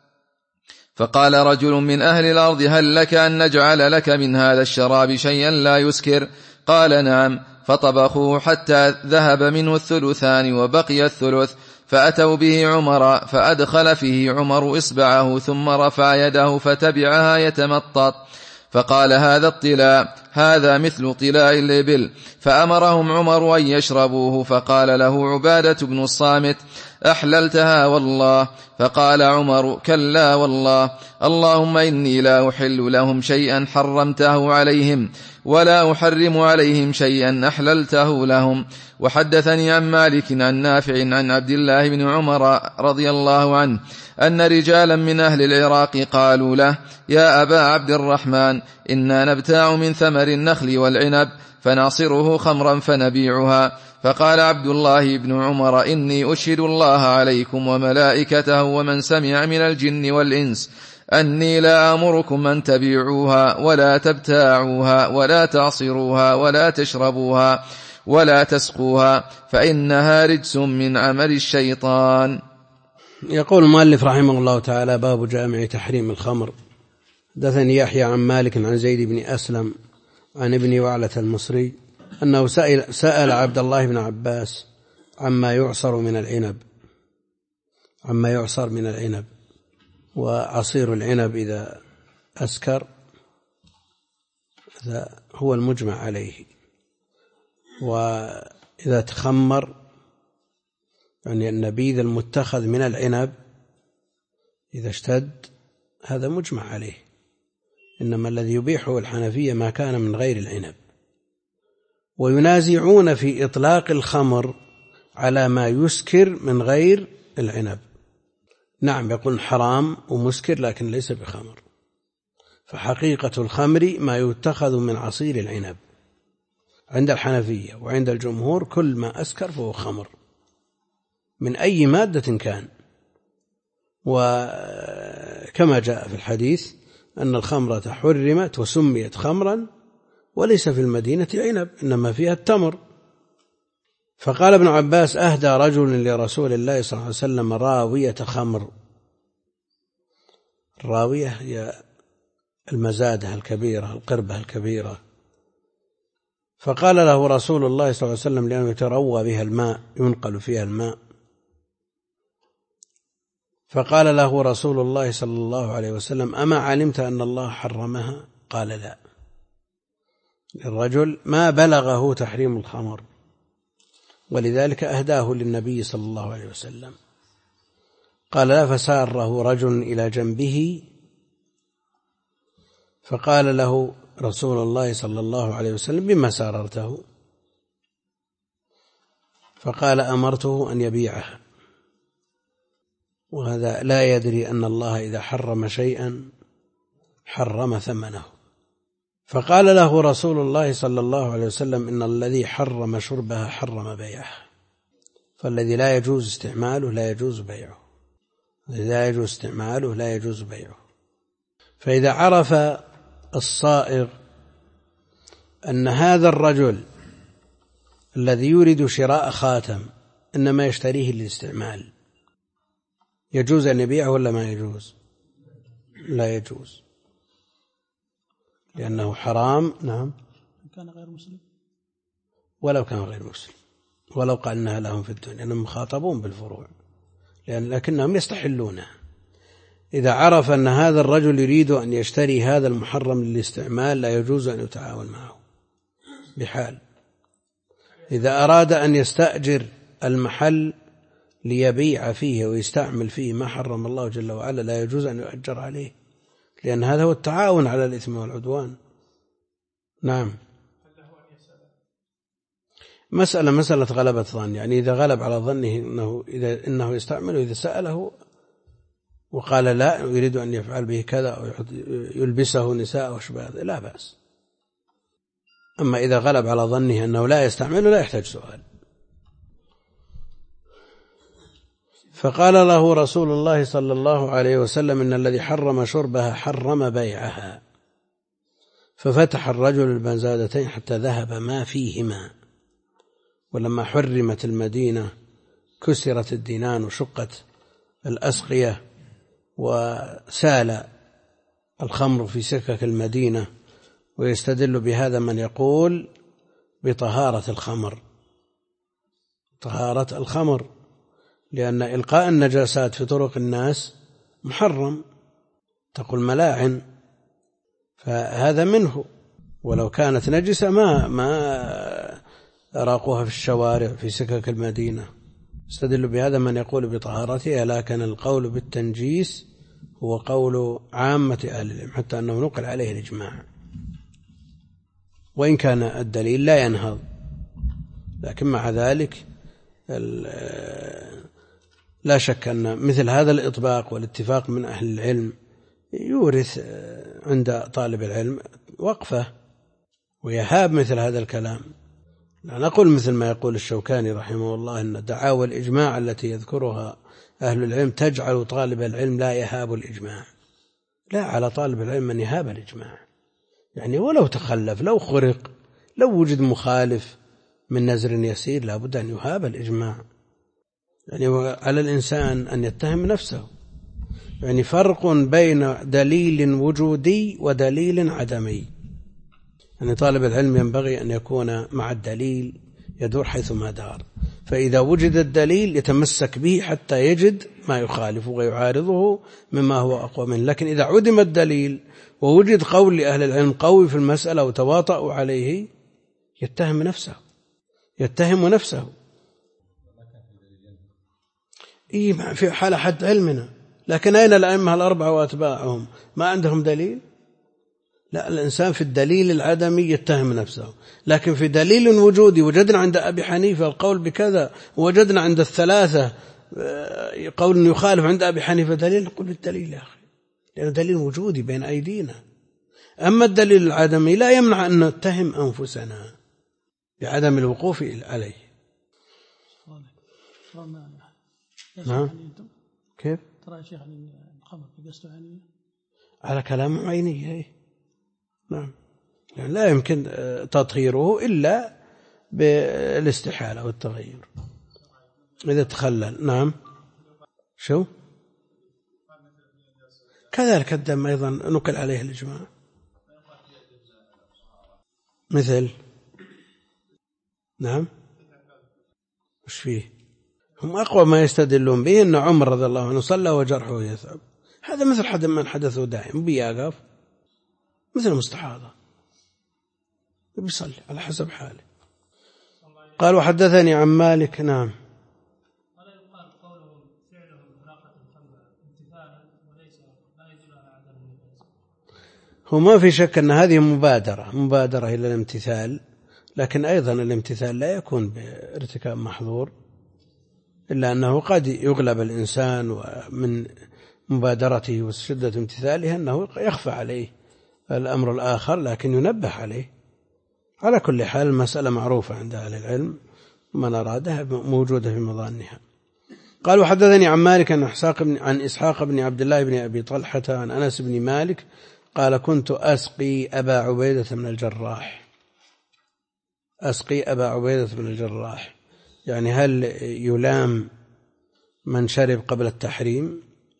فقال رجل من أهل الأرض: هل لك أن نجعل لك من هذا الشراب شيئا لا يسكر؟ قال: نعم. فطبخوه حتى ذهب منه الثلثان وبقي الثلث، فأتوا به عمر، فأدخل فيه عمر إصبعه ثم رفع يده فتبعها يتمطط، فقال: هذا الطلاء، هذا مثل طلاء الإبل. فأمرهم عمر أن يشربوه، فقال له عبادة بن الصامت: أحللتها والله. فقال عمر: كلا والله، اللهم إني لا أحل لهم شيئا حرمته عليهم، ولا أحرم عليهم شيئا أحللته لهم. وحدثني عن مالك عن نافع عن عبد الله بن عمر رضي الله عنه أن رجالا من أهل العراق قالوا له: يا أبا عبد الرحمن، إنا نبتاع من ثمر النخل والعنب فنعصره خمرا فنبيعها. فقال عبد الله بن عمر: إني أشهد الله عليكم وملائكته ومن سمع من الجن والإنس أني لا أمركم أن تبيعوها ولا تبتاعوها ولا تعصروها ولا تشربوها ولا تسقوها، فإنها رجس من عمل الشيطان. يقول المؤلف رحمه الله تعالى: باب جامع تحريم الخمر. حدثني يحيى عن مالك عن زيد بن أسلم عن ابن وعلة المصري أنه سأل عبد الله بن عباس عما يعصر من العنب، وعصير العنب إذا أسكر هذا هو المجمع عليه، وإذا تخمر يعني النبيذ المتخذ من العنب إذا اشتد هذا مجمع عليه. إنما الذي يبيحه الحنفية ما كان من غير العنب، وينازعون في إطلاق الخمر على ما يسكر من غير العنب. نعم، يقول حرام ومسكر لكن ليس بخمر، فحقيقة الخمر ما يتخذ من عصير العنب عند الحنفية، وعند الجمهور كل ما أسكر فهو خمر من أي مادة كان. وكما جاء في الحديث أن الخمرة حرمت وسميت خمرا وليس في المدينة عنب إنما فيها التمر. فقال ابن عباس: أهدى رجل لرسول الله صلى الله عليه وسلم راوية خمر، الراوية هي المزادة الكبيرة، القربة الكبيرة. فقال له رسول الله صلى الله عليه وسلم لأنه يتروى بها الماء، ينقل فيها الماء، فقال له رسول الله صلى الله عليه وسلم: أما علمت أن الله حرمها؟ قال: لا. الرجل ما بلغه تحريم الخمر، ولذلك أهداه للنبي صلى الله عليه وسلم. قال: لا. فساره رجل إلى جنبه فقال له رسول الله صلى الله عليه وسلم: بما ساررته؟ فقال: أمرته أن يبيعها. وهذا لا يدري أن الله إذا حرم شيئا حرم ثمنه. فقال له رسول الله صلى الله عليه وسلم: إن الذي حرم شربها حرم بيعها، فالذي لا يجوز استعماله لا يجوز بيعه، الذي لا يجوز استعماله لا يجوز بيعه. فإذا عرف الصائغ أن هذا الرجل الذي يريد شراء خاتم إنما يشتريه للاستعمال، يجوز أن يبيعه ولا ما يجوز؟ لا يجوز، لأنه حرام. نعم. كان غير مسلم، ولو كان غير مسلم، ولو قال إنها لهم في الدنيا، أنهم مخاطبون بالفروع لكنهم يستحلونه. إذا عرف أن هذا الرجل يريد أن يشتري هذا المحرم للاستعمال لا يجوز أن يتعاون معه بحال. إذا أراد أن يستأجر المحل ليبيع فيه ويستعمل فيه ما حرم الله جل وعلا لا يجوز أن يؤجر عليه، لأن هذا هو التعاون على الإثم والعدوان. نعم. مسألة غلبة ظن، يعني إذا غلب على ظنه إنه يستعمله، إذا سأله وقال لا يريد أن يفعل به كذا أو يلبسه نساء وشبه هذا لا بأس. أما إذا غلب على ظنه أنه لا يستعمله لا يحتاج سؤال. فقال له رسول الله صلى الله عليه وسلم: إن الذي حرم شربها حرم بيعها. ففتح الرجل المزادتين حتى ذهب ما فيهما. ولما حرمت المدينة كسرت الدينان وشقت الأسقية وسال الخمر في سكك المدينة. ويستدل بهذا من يقول بطهارة الخمر، طهارة الخمر، لأن إلقاء النجاسات في طرق الناس محرم، تقول ملاعن، فهذا منه. ولو كانت نجسة ما أراقوها في الشوارع في سكك المدينة. استدل بهذا من يقول بطهارتها، لكن القول بالتنجيس هو قول عامة أهل العلم، حتى أنه نقل عليه الإجماع، وإن كان الدليل لا ينهض. لكن مع ذلك لا شك أن مثل هذا الإطباق والاتفاق من أهل العلم يورث عند طالب العلم وقفة ويهاب مثل هذا الكلام. لا نقول مثل ما يقول الشوكاني رحمه الله أن دعاوى الإجماع التي يذكرها أهل العلم تجعل طالب العلم لا يهاب الإجماع. لا، على طالب العلم من يهاب الإجماع، يعني ولو تخلف، لو خرق، لو وجد مخالف من نزر يسير لا بد أن يهاب الإجماع. يعني على الإنسان أن يتهم نفسه. يعني فرق بين دليل وجودي ودليل عدمي. يعني طالب العلم ينبغي أن يكون مع الدليل يدور حيثما دار، فإذا وجد الدليل يتمسك به حتى يجد ما يخالفه ويعارضه مما هو أقوى منه. لكن إذا عدم الدليل ووجد قول لأهل العلم قوي في المسألة وتواطؤوا عليه يتهم نفسه. في حال حد علمنا، لكن أين الأئمة الأربعة وأتباعهم؟ ما عندهم دليل؟ لا، الإنسان في الدليل العدمي يتهم نفسه، لكن في دليل وجودي وجدنا عند أبي حنيفة القول بكذا، ووجدنا عند الثلاثة قول يخالف عند أبي حنيفة دليل، نقول بالدليل يا أخي، لأنه دليل وجودي بين أيدينا. أما الدليل العدمي لا يمنع أن نتهم أنفسنا بعدم الوقوف عليه. نعم. كيف؟ ترى يا شيخ الخمر قصته عينية على كلام عينية. نعم، يعني لا يمكن تطهيره إلا بالاستحالة والتغير إذا تخلل. نعم. شو؟ كذلك الدم أيضا نقل عليه الإجماع. مثل نعم وش فيه؟ هم أقوى ما يستدلون به أن عمر رضي الله عنه صلى وجرحه يثعب، هذا مثل حد من حدثه دائم بيقف مثل مستحاضة بيصلي على حسب حاله. قال وحدثني عن مالك. نعم. ولا يقال قوله فعله إراقة الخمر امتثالا وليس لا يدل على عدم النجاسة. هو ما في شك أن هذه مبادرة إلى الامتثال، لكن أيضا الامتثال لا يكون بارتكاب محظور، إلا أنه قد يغلب الإنسان ومن مبادرته وشدة امتثاله أنه يخفى عليه الأمر الآخر، لكن ينبه عليه. على كل حال المسألة معروفة عند أهل العلم، من أرادها موجودة في مظانها. قال وحدثني عن مالك عن إسحاق بن عبد الله بن أبي طلحة عن أنس بن مالك قال كنت أسقي أبا عبيدة بن الجراح. أسقي أبا عبيدة بن الجراح يعني هل يلام من شرب قبل التحريم؟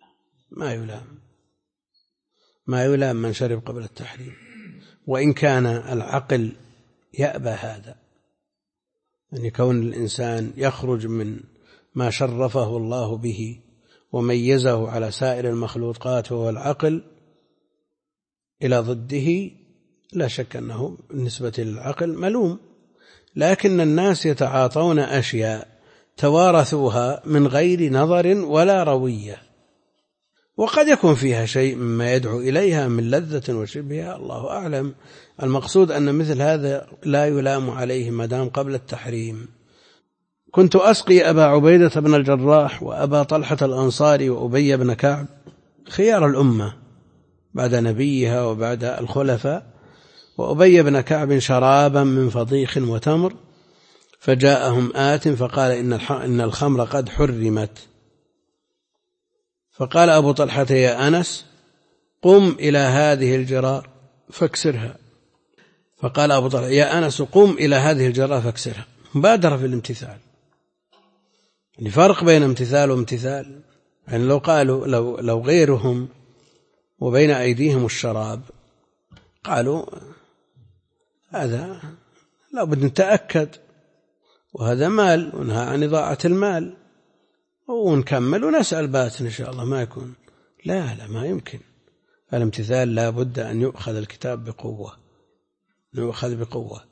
ما يلام من شرب قبل التحريم، وإن كان العقل يأبى هذا، يعني كون الإنسان يخرج من ما شرفه الله به وميزه على سائر المخلوقات وهو العقل إلى ضده، لا شك أنه بالنسبة للعقل ملوم، لكن الناس يتعاطون أشياء توارثوها من غير نظر ولا روية، وقد يكون فيها شيء مما يدعو إليها من لذة وشبهها، الله أعلم. المقصود أن مثل هذا لا يلام عليه مدام قبل التحريم. كنت أسقي أبا عبيدة بن الجراح وأبا طلحة الأنصاري وأبي بن كعب خيار الأمة بعد نبيها وبعد الخلفاء، وأبي بن كعب شرابا من فضيخ وتمر، فجاءهم آت فقال إن الخمر قد حرمت، فقال أبو طلحة يا أنس قم إلى هذه الجرار فاكسرها. فقال أبو طلحة يا أنس قم إلى هذه الجرار فاكسرها. مبادرة في الامتثال، يعني فرق بين امتثال وامتثال. يعني لو قالوا لو غيرهم وبين أيديهم الشراب قالوا هذا لا بد نتأكد، وهذا مال ونهى عن إضاعة المال، ونكمل ونسأل باتن إن شاء الله ما يكون. لا ما يمكن. الامتثال لا بد أن يؤخذ الكتاب بقوة.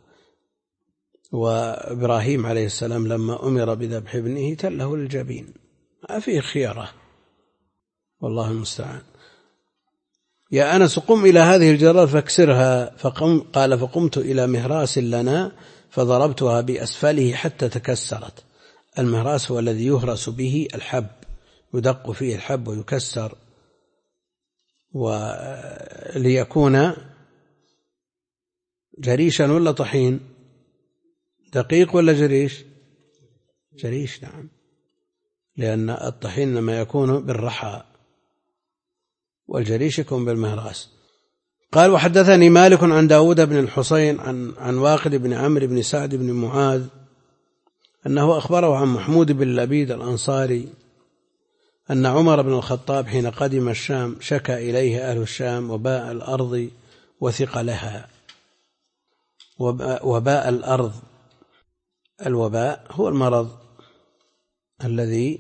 وإبراهيم عليه السلام لما أمر بذبح ابنه تله الجبين، ما فيه خيارة، والله المستعان. يا أنس قم إلى هذه الجرار فاكسرها. قال فقمت إلى مهراس لنا فضربتها بأسفله حتى تكسرت. المهراس هو الذي يهرس به الحب، يدق فيه الحب ويكسر، وليكون جريشا ولا طحين، دقيق ولا جريش نعم، لأن الطحين لما يكون بالرحى والجريش يكون بالمهراس. قال وحدثني مالك عن داود بن الحصين عن واقد بن عمرو بن سعد بن معاذ أنه أخبره عن محمود بن لبيد الأنصاري أن عمر بن الخطاب حين قدم الشام شكى إليه أهل الشام وباء الأرض وثقلها. وباء الأرض، الوباء هو المرض الذي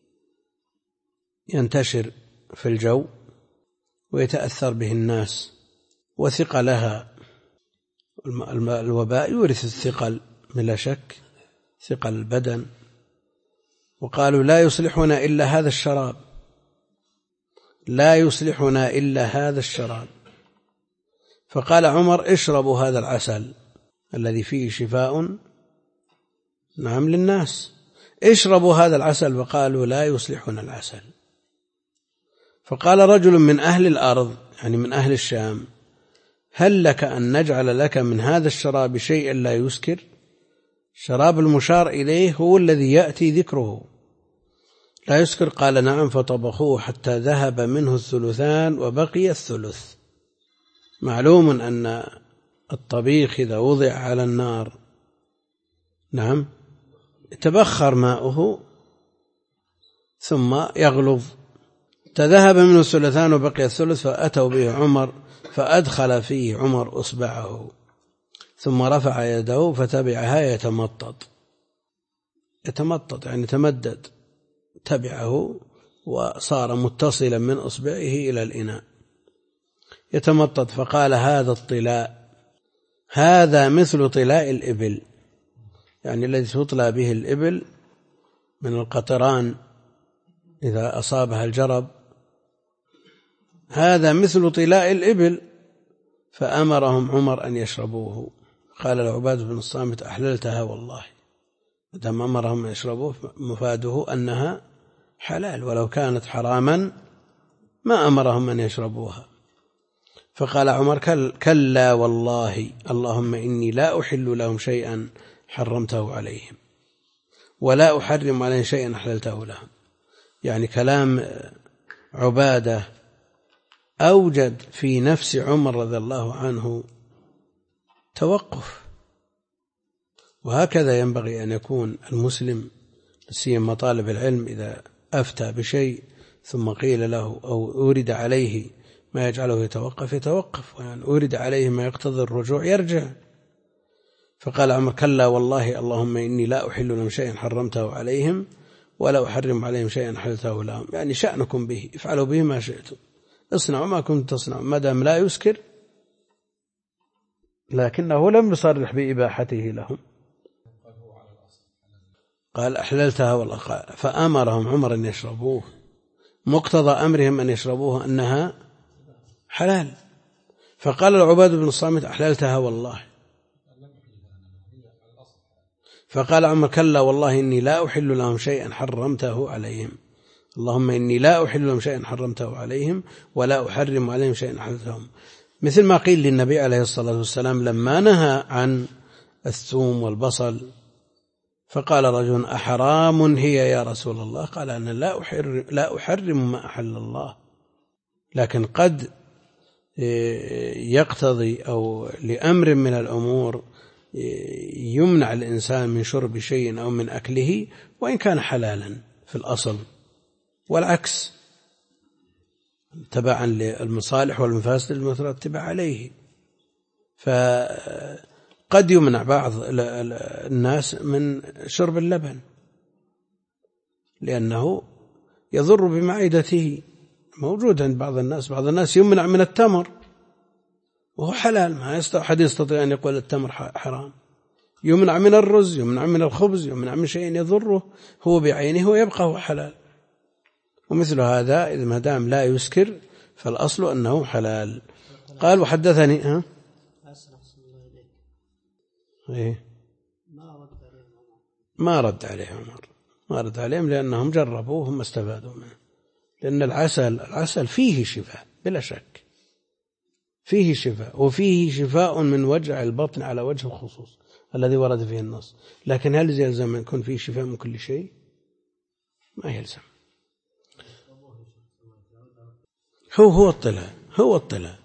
ينتشر في الجو ويتأثر به الناس، وثقلها الوباء يورث الثقل بلا شك، ثقل البدن. وقالوا لا يصلحنا إلا هذا الشراب، فقال عمر اشربوا هذا العسل الذي فيه شفاء نعم للناس، اشربوا هذا العسل. فقالوا لا يصلحنا العسل. فقال رجل من أهل الأرض يعني من أهل الشام هل لك أن نجعل لك من هذا الشراب شيئا لا يسكر؟ الشراب المشار إليه هو الذي يأتي ذكره لا يسكر. قال نعم. فطبخوه حتى ذهب منه الثلثان وبقي الثلث. معلوم أن الطبيخ إذا وضع على النار نعم تبخر ماؤه ثم يغلظ تذهب منه الثلثان وبقي الثلث، فأتوا به عمر فأدخل فيه عمر أصبعه ثم رفع يده فتبعها يتمطط يعني تمدد، تبعه وصار متصلا من أصبعه إلى الإناء يتمطط، فقال هذا الطلاء، هذا مثل طلاء الإبل، يعني الذي تطلى به الإبل من القطران إذا أصابها الجرب، هذا مثل طلاء الإبل. فأمرهم عمر أن يشربوه. قال العباد بن الصامت أحللتها والله، دام أمرهم أن يشربوه مفاده أنها حلال، ولو كانت حراما ما أمرهم أن يشربوها. فقال عمر كلا والله اللهم إني لا أحل لهم شيئا حرمته عليهم ولا أحرم عليهم شيئا أحللته لهم. يعني كلام عبادة أوجد في نفس عمر رضي الله عنه توقف. وهكذا ينبغي أن يكون المسلم، سيما طالب العلم، إذا أفتى بشيء ثم قيل له أو أورد عليه ما يجعله يتوقف، وأن أورد عليه ما يقتضي الرجوع يرجع. فقال عمر كلا والله اللهم إني لا أحل لهم شيئا حرمته عليهم ولا أحرم عليهم شيئا حلته لهم، يعني شأنكم به، افعلوا به ما شئتم، اصنعوا ما كنتم تصنعوا ما دام لا يسكر، لكنه لم يصرح بإباحته لهم. قال أحللتها والله. فأمرهم عمر أن يشربوه، مقتضى أمرهم أن يشربوه أنها حلال. فقال العباد بن الصامت أحللتها والله. فقال عمر كلا والله إني لا أحل لهم شيئا حرمته عليهم، اللهم إني لا أحل لهم شيئا حرمته عليهم ولا أحرم عليهم شيئا حللتهم. مثل ما قيل للنبي عليه الصلاة والسلام لما نهى عن الثوم والبصل، فقال رجل أحرام هي يا رسول الله؟ قال أنا لا أحرم ما أحل الله، لكن قد يقتضي أو لأمر من الأمور يمنع الإنسان من شرب شيء أو من أكله وإن كان حلالا في الأصل، والعكس تبعا للمصالح والمفاسد المترتبة عليه. فقد يمنع بعض الناس من شرب اللبن لأنه يضر بمعدته، موجود عند بعض الناس يمنع من التمر وهو حلال، ما أحد يستطيع أن يقول التمر حرام. يمنع من الرز، يمنع من الخبز، يمنع من شيء يضره هو بعينه ويبقى هو حلال. ومثل هذا إذا ما دام لا يسكر فالأصل أنه حلال. قال وحدثني ما رد عليه عمر، ما رد عليهم لأنهم جربوه هم استفادوا منه. لأن العسل فيه شفاء بلا شك، فيه شفاء، وفيه شفاء من وجع البطن على وجه الخصوص الذي ورد فيه النص. لكن هل يلزم أن يكون فيه شفاء من كل شيء؟ ما يلزم. هو الطلاء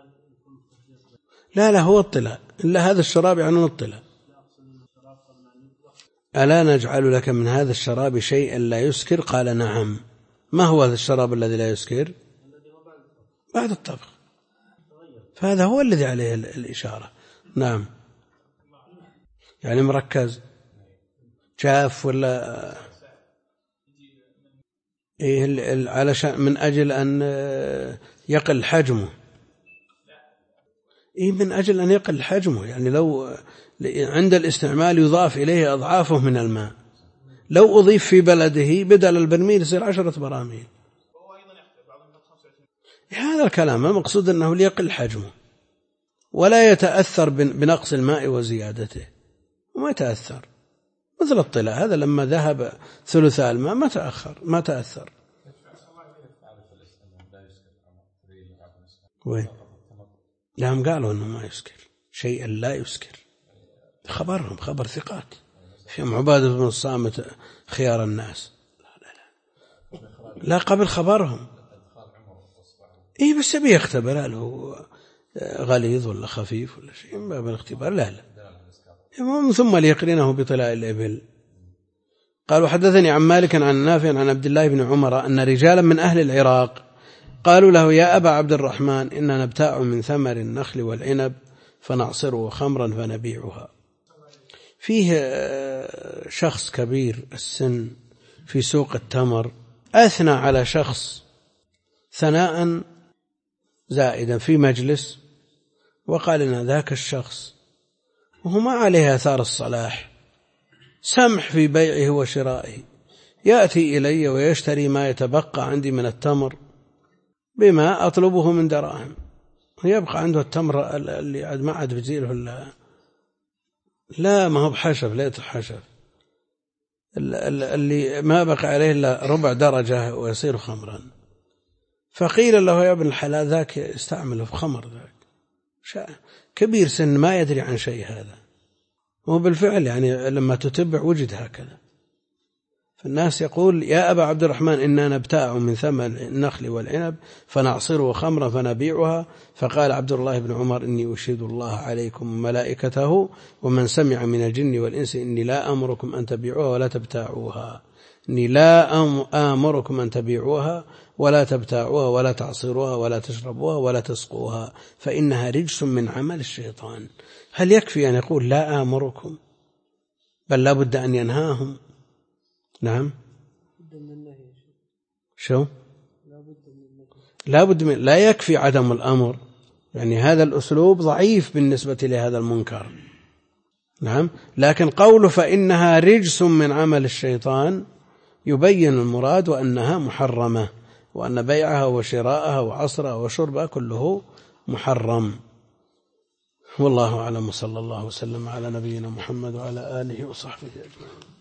لا هو الطلاء، إلا هذا الشراب يعنون الطلاء. ألا نجعل لك من هذا الشراب شيئا لا يسكر؟ قال نعم. ما هو هذا الشراب الذي لا يسكر؟ بعد الطبخ. فهذا هو الذي عليه الإشارة. نعم، يعني مركز جاف ولا علشان من أجل أن يقل حجمه. من أجل أن يقل حجمه، يعني لو عند الاستعمال يضاف إليه أضعافه من الماء، لو أضيف في بلده بدل البرميل يصير 10 براميل. هذا الكلام المقصود أنه ليقل حجمه ولا يتأثر بنقص الماء وزيادته، وما يتأثر. مثل الطلاء هذا لما ذهب ثلثاء الماء ما تأثر. وين؟ لهم قالوا أنه ما يسكر شيئا لا يسكر، خبرهم خبر ثقات فيهم عبادة بن الصامت خيار الناس. لا قبل خبرهم. بس يبي يختبر هل هو غليظ ولا خفيف ولا شيء من باب الاختبار. لا ثم ليقرنه بطلاء الإبل. قال وحدثني عن مالك عن نافع عن عبد الله بن عمر أن رجالا من أهل العراق قالوا له يا أبا عبد الرحمن إننا نبتاع من ثمر النخل والعنب فنعصره خمرا فنبيعها. فيه شخص كبير السن في سوق التمر أثنى على شخص ثناء زائدا في مجلس وقال إن ذاك الشخص وهو ما عليه آثار الصلاح سمح في بيعه وشرائه، يأتي إلي ويشتري ما يتبقى عندي من التمر بما أطلبه من دراهم، ويبقى عنده التمر اللي ما عاد بزيله لا ما هو بحشف ليت حشف اللي ما بقى عليه إلا ربع درجة ويصير خمرا. فقيل له يا ابن الحلال ذاك يستعمله في خمر، ذاك كبير سن ما يدري عن شيء هذا. وبالفعل يعني لما تتبع وجد هكذا. فالناس يقول يا أبا عبد الرحمن إننا نبتاع من ثمن النخل والعنب فنعصره خمرا فنبيعها. فقال عبد الله بن عمر إني أشهد الله عليكم ملائكته ومن سمع من الجن والإنس إني لا أمركم أن تبيعوها ولا تبتاعوها، إني لا آمركم أن تبيعوها ولا تبتاعوها ولا تعصروها ولا تشربوها ولا تسقوها فإنها رجس من عمل الشيطان. هل يكفي أن يقول لا آمركم؟ بل لا بد أن ينهاهم. نعم شو لا يكفي عدم الأمر، يعني هذا الأسلوب ضعيف بالنسبة لهذا المنكر. نعم، لكن قوله فإنها رجس من عمل الشيطان يبين المراد وأنها محرمة، وأن بيعها وشراءها وعصرها وشربها كله محرم. والله أعلم، صلى الله وسلم على نبينا محمد وعلى آله وصحبه أجمعين.